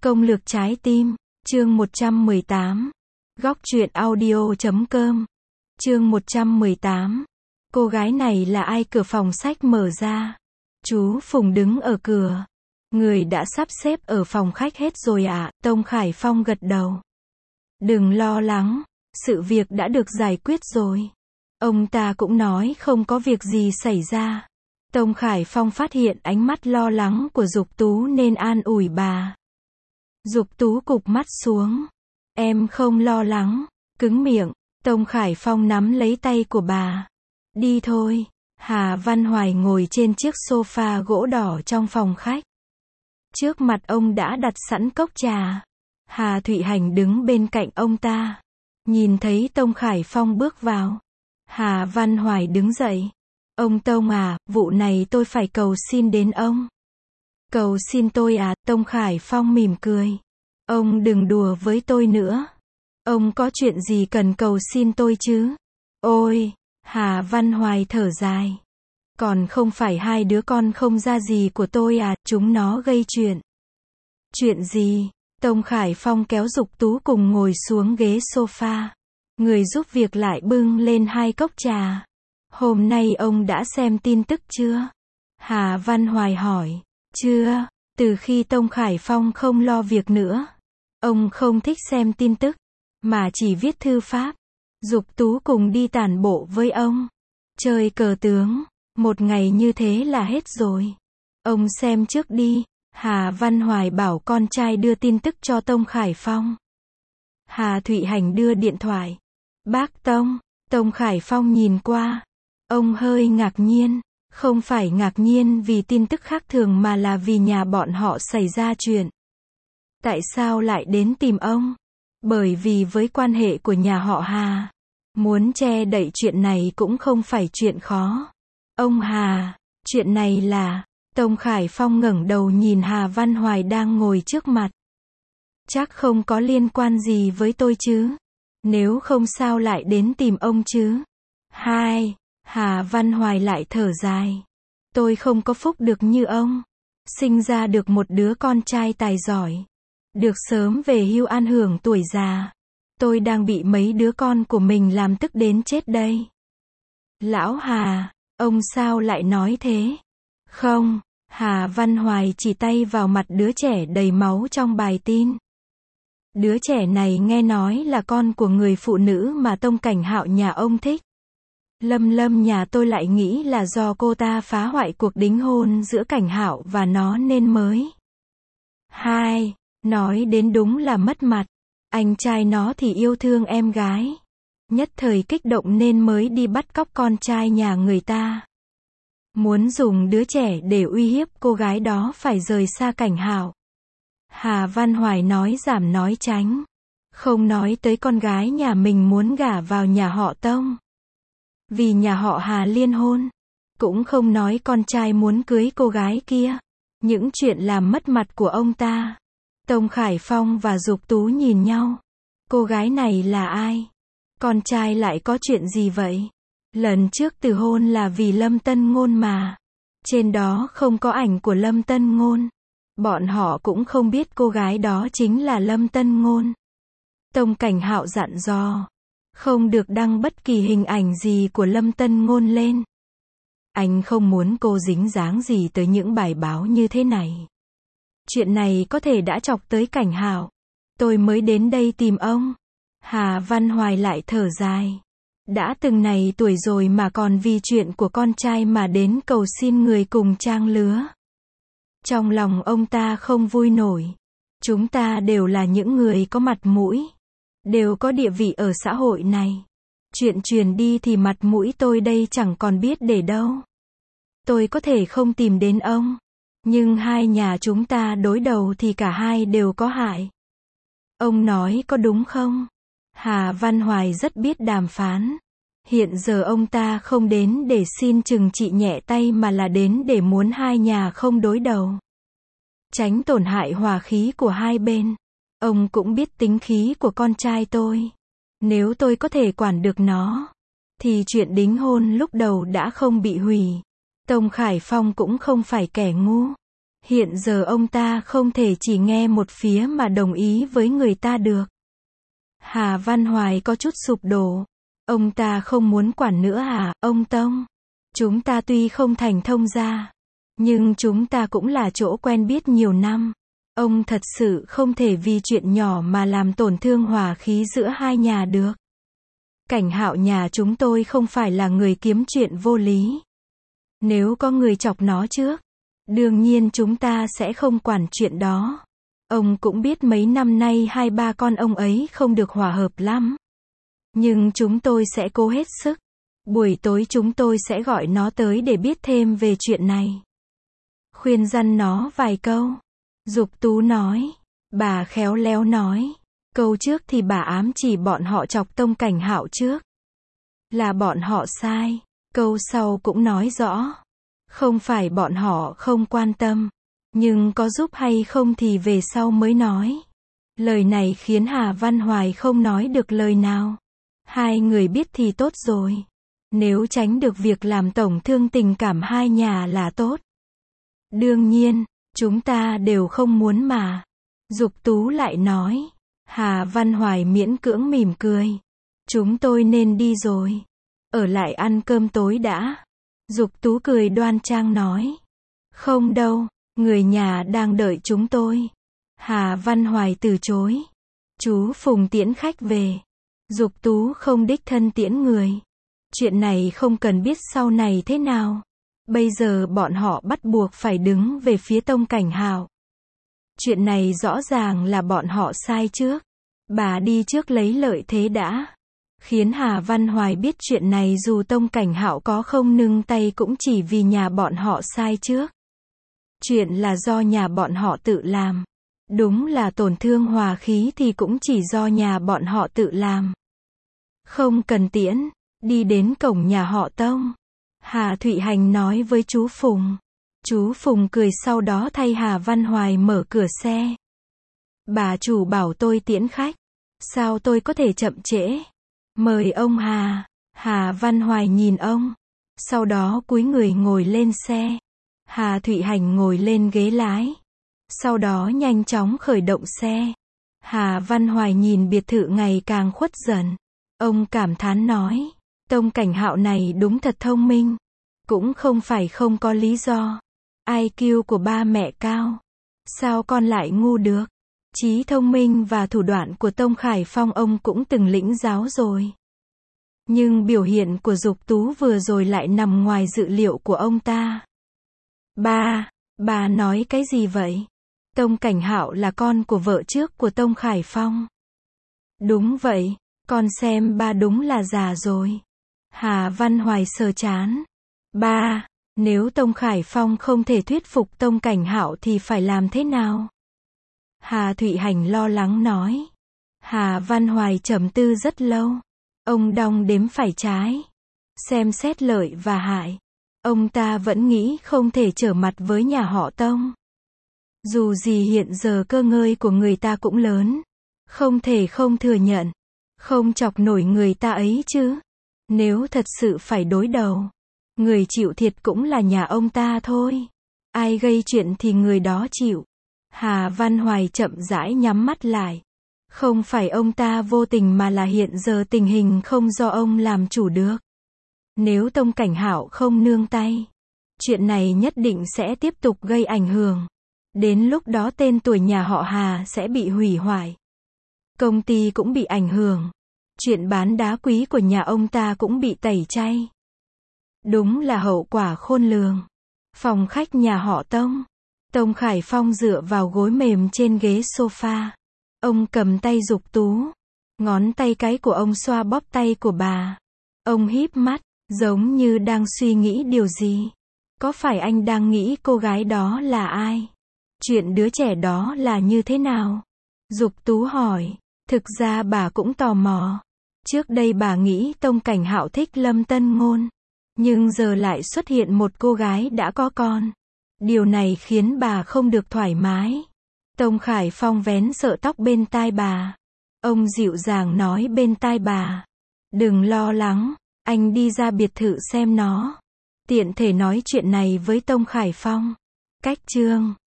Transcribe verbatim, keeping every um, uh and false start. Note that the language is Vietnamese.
Công lược trái tim, chương một trăm mười tám. Góc truyện audio chấm com. Chương một trăm mười tám. Cô gái này là ai? Cửa phòng sách mở ra. Chú Phùng đứng ở cửa. Người đã sắp xếp ở phòng khách hết rồi ạ, à? Tông Khải Phong gật đầu. Đừng lo lắng, sự việc đã được giải quyết rồi. Ông ta cũng nói không có việc gì xảy ra. Tông Khải Phong phát hiện ánh mắt lo lắng của Dục Tú nên an ủi bà. Dục Tú cụp mắt xuống. Em không lo lắng, cứng miệng. Tông Khải Phong nắm lấy tay của bà. Đi thôi. Hà Văn Hoài ngồi trên chiếc sofa gỗ đỏ trong phòng khách. Trước mặt ông đã đặt sẵn cốc trà. Hà Thụy Hành đứng bên cạnh ông ta. Nhìn thấy Tông Khải Phong bước vào. Hà Văn Hoài đứng dậy. Ông Tông à, vụ này tôi phải cầu xin đến ông. Cầu xin tôi à? Tông Khải Phong mỉm cười. Ông đừng đùa với tôi nữa. Ông có chuyện gì cần cầu xin tôi chứ? Ôi, Hà Văn Hoài thở dài. Còn không phải hai đứa con không ra gì của tôi à, chúng nó gây chuyện. Chuyện gì? Tông Khải Phong kéo Dục Tú cùng ngồi xuống ghế sofa. Người giúp việc lại bưng lên hai cốc trà. Hôm nay ông đã xem tin tức chưa? Hà Văn Hoài hỏi. Chưa, từ khi Tông Khải Phong không lo việc nữa. Ông không thích xem tin tức, mà chỉ viết thư pháp. Dục Tú cùng đi tản bộ với ông. Chơi cờ tướng. Một ngày như thế là hết rồi. Ông xem trước đi. Hà Văn Hoài bảo con trai đưa tin tức cho Tông Khải Phong. Hà Thụy Hành đưa điện thoại. Bác Tông. Tông Khải Phong nhìn qua. Ông hơi ngạc nhiên. Không phải ngạc nhiên vì tin tức khác thường mà là vì nhà bọn họ xảy ra chuyện. Tại sao lại đến tìm ông? Bởi vì với quan hệ của nhà họ Hà, muốn che đậy chuyện này cũng không phải chuyện khó. Ông Hà, chuyện này là... Tông Khải Phong ngẩng đầu nhìn Hà Văn Hoài đang ngồi trước mặt. Chắc không có liên quan gì với tôi chứ? Nếu không sao lại đến tìm ông chứ? Hai, Hà Văn Hoài lại thở dài. Tôi không có phúc được như ông. Sinh ra được một đứa con trai tài giỏi. Được sớm về hưu an hưởng tuổi già. Tôi đang bị mấy đứa con của mình làm tức đến chết đây. Lão Hà, ông sao lại nói thế? Không, Hà Văn Hoài chỉ tay vào mặt đứa trẻ đầy máu trong bài tin. Đứa trẻ này nghe nói là con của người phụ nữ mà Tông Cảnh Hạo nhà ông thích. Lâm Lâm nhà tôi lại nghĩ là do cô ta phá hoại cuộc đính hôn giữa Cảnh Hạo và nó nên mới. Hai, nói đến đúng là mất mặt. Anh trai nó thì yêu thương em gái. Nhất thời kích động nên mới đi bắt cóc con trai nhà người ta. Muốn dùng đứa trẻ để uy hiếp cô gái đó phải rời xa Cảnh Hạo. Hà Văn Hoài nói giảm nói tránh. Không nói tới con gái nhà mình muốn gả vào nhà họ Tông. Vì nhà họ Hà liên hôn. Cũng không nói con trai muốn cưới cô gái kia. Những chuyện làm mất mặt của ông ta. Tông Khải Phong và Dục Tú nhìn nhau. Cô gái này là ai? Con trai lại có chuyện gì vậy? Lần trước từ hôn là vì Lâm Tân Ngôn mà. Trên đó không có ảnh của Lâm Tân Ngôn. Bọn họ cũng không biết cô gái đó chính là Lâm Tân Ngôn. Tông Cảnh Hạo dặn dò. Không được đăng bất kỳ hình ảnh gì của Lâm Tân Ngôn lên. Anh không muốn cô dính dáng gì tới những bài báo như thế này. Chuyện này có thể đã chọc tới Cảnh Hạo. Tôi mới đến đây tìm ông. Hà Văn Hoài lại thở dài. Đã từng này tuổi rồi mà còn vì chuyện của con trai mà đến cầu xin người cùng trang lứa. Trong lòng ông ta không vui nổi. Chúng ta đều là những người có mặt mũi. Đều có địa vị ở xã hội này. Chuyện truyền đi thì mặt mũi tôi đây chẳng còn biết để đâu. Tôi có thể không tìm đến ông. Nhưng hai nhà chúng ta đối đầu thì cả hai đều có hại. Ông nói có đúng không? Hà Văn Hoài rất biết đàm phán. Hiện giờ ông ta không đến để xin trừng trị nhẹ tay mà là đến để muốn hai nhà không đối đầu. Tránh tổn hại hòa khí của hai bên. Ông cũng biết tính khí của con trai tôi. Nếu tôi có thể quản được nó, thì chuyện đính hôn lúc đầu đã không bị hủy. Tông Khải Phong cũng không phải kẻ ngu. Hiện giờ ông ta không thể chỉ nghe một phía mà đồng ý với người ta được. Hà Văn Hoài có chút sụp đổ. Ông ta không muốn quản nữa à, ông Tông? Chúng ta tuy không thành thông gia, nhưng chúng ta cũng là chỗ quen biết nhiều năm. Ông thật sự không thể vì chuyện nhỏ mà làm tổn thương hòa khí giữa hai nhà được. Cảnh Hạo nhà chúng tôi không phải là người kiếm chuyện vô lý. Nếu có người chọc nó trước, đương nhiên chúng ta sẽ không quản chuyện đó. Ông cũng biết mấy năm nay hai ba con ông ấy không được hòa hợp lắm. Nhưng chúng tôi sẽ cố hết sức. Buổi tối chúng tôi sẽ gọi nó tới để biết thêm về chuyện này. Khuyên răn nó vài câu. Dục Tú nói. Bà khéo léo nói. Câu trước thì bà ám chỉ bọn họ chọc Tông Cảnh Hạo trước. Là bọn họ sai. Câu sau cũng nói rõ. Không phải bọn họ không quan tâm. Nhưng có giúp hay không thì về sau mới nói. Lời này khiến Hà Văn Hoài không nói được lời nào. Hai người biết thì tốt rồi. Nếu tránh được việc làm tổn thương tình cảm hai nhà là tốt. Đương nhiên, chúng ta đều không muốn mà. Dục Tú lại nói. Hà Văn Hoài miễn cưỡng mỉm cười. Chúng tôi nên đi rồi. Ở lại ăn cơm tối đã. Dục Tú cười đoan trang nói. Không đâu, người nhà đang đợi chúng tôi. Hà Văn Hoài từ chối. Chú Phùng tiễn khách về. Dục Tú không đích thân tiễn người. Chuyện này không cần biết sau này thế nào. Bây giờ bọn họ bắt buộc phải đứng về phía Tông Cảnh Hạo. Chuyện này rõ ràng là bọn họ sai trước. Bà đi trước lấy lợi thế đã. Khiến Hà Văn Hoài biết chuyện này dù Tông Cảnh Hạo có không nương tay cũng chỉ vì nhà bọn họ sai trước. Chuyện là do nhà bọn họ tự làm. Đúng là tổn thương hòa khí thì cũng chỉ do nhà bọn họ tự làm. Không cần tiễn, đi đến cổng nhà họ Tông. Hà Thụy Hành nói với chú Phùng. Chú Phùng cười sau đó thay Hà Văn Hoài mở cửa xe. Bà chủ bảo tôi tiễn khách. Sao tôi có thể chậm trễ? Mời ông Hà. Hà Văn Hoài nhìn ông. Sau đó cúi người ngồi lên xe. Hà Thụy Hành ngồi lên ghế lái. Sau đó nhanh chóng khởi động xe. Hà Văn Hoài nhìn biệt thự ngày càng khuất dần. Ông cảm thán nói. Tông Cảnh Hạo này đúng thật thông minh. Cũng không phải không có lý do. i kiu của ba mẹ cao. Sao con lại ngu được? Trí thông minh và thủ đoạn của Tông Khải Phong ông cũng từng lĩnh giáo rồi. Nhưng biểu hiện của Dục Tú vừa rồi lại nằm ngoài dự liệu của ông ta. Ba, bà nói cái gì vậy? Tông Cảnh Hạo là con của vợ trước của Tông Khải Phong. Đúng vậy, con xem ba đúng là già rồi. Hà Văn Hoài sờ chán. Ba, nếu Tông Khải Phong không thể thuyết phục Tông Cảnh Hạo thì phải làm thế nào? Hà Thụy Hành lo lắng nói. Hà Văn Hoài trầm tư rất lâu. Ông đong đếm phải trái. Xem xét lợi và hại. Ông ta vẫn nghĩ không thể trở mặt với nhà họ Tông. Dù gì hiện giờ cơ ngơi của người ta cũng lớn. Không thể không thừa nhận. Không chọc nổi người ta ấy chứ. Nếu thật sự phải đối đầu. Người chịu thiệt cũng là nhà ông ta thôi. Ai gây chuyện thì người đó chịu. Hà Văn Hoài chậm rãi nhắm mắt lại. Không phải ông ta vô tình mà là hiện giờ tình hình không do ông làm chủ được. Nếu Tông Cảnh Hạo không nương tay, chuyện này nhất định sẽ tiếp tục gây ảnh hưởng. Đến lúc đó tên tuổi nhà họ Hà sẽ bị hủy hoại. Công ty cũng bị ảnh hưởng. Chuyện bán đá quý của nhà ông ta cũng bị tẩy chay. Đúng là hậu quả khôn lường. Phòng khách nhà họ Tông. Tông Khải Phong dựa vào gối mềm trên ghế sofa. Ông cầm tay Dục Tú. Ngón tay cái của ông xoa bóp tay của bà. Ông híp mắt, giống như đang suy nghĩ điều gì. Có phải anh đang nghĩ cô gái đó là ai? Chuyện đứa trẻ đó là như thế nào? Dục Tú hỏi. Thực ra bà cũng tò mò. Trước đây bà nghĩ Tông Cảnh Hạo thích Lâm Tân Ngôn. Nhưng giờ lại xuất hiện một cô gái đã có con. Điều này khiến bà không được thoải mái. Tông Khải Phong vén sợi tóc bên tai bà. Ông dịu dàng nói bên tai bà. Đừng lo lắng, anh đi ra biệt thự xem nó. Tiện thể nói chuyện này với Tông Khải Phong. Cách chương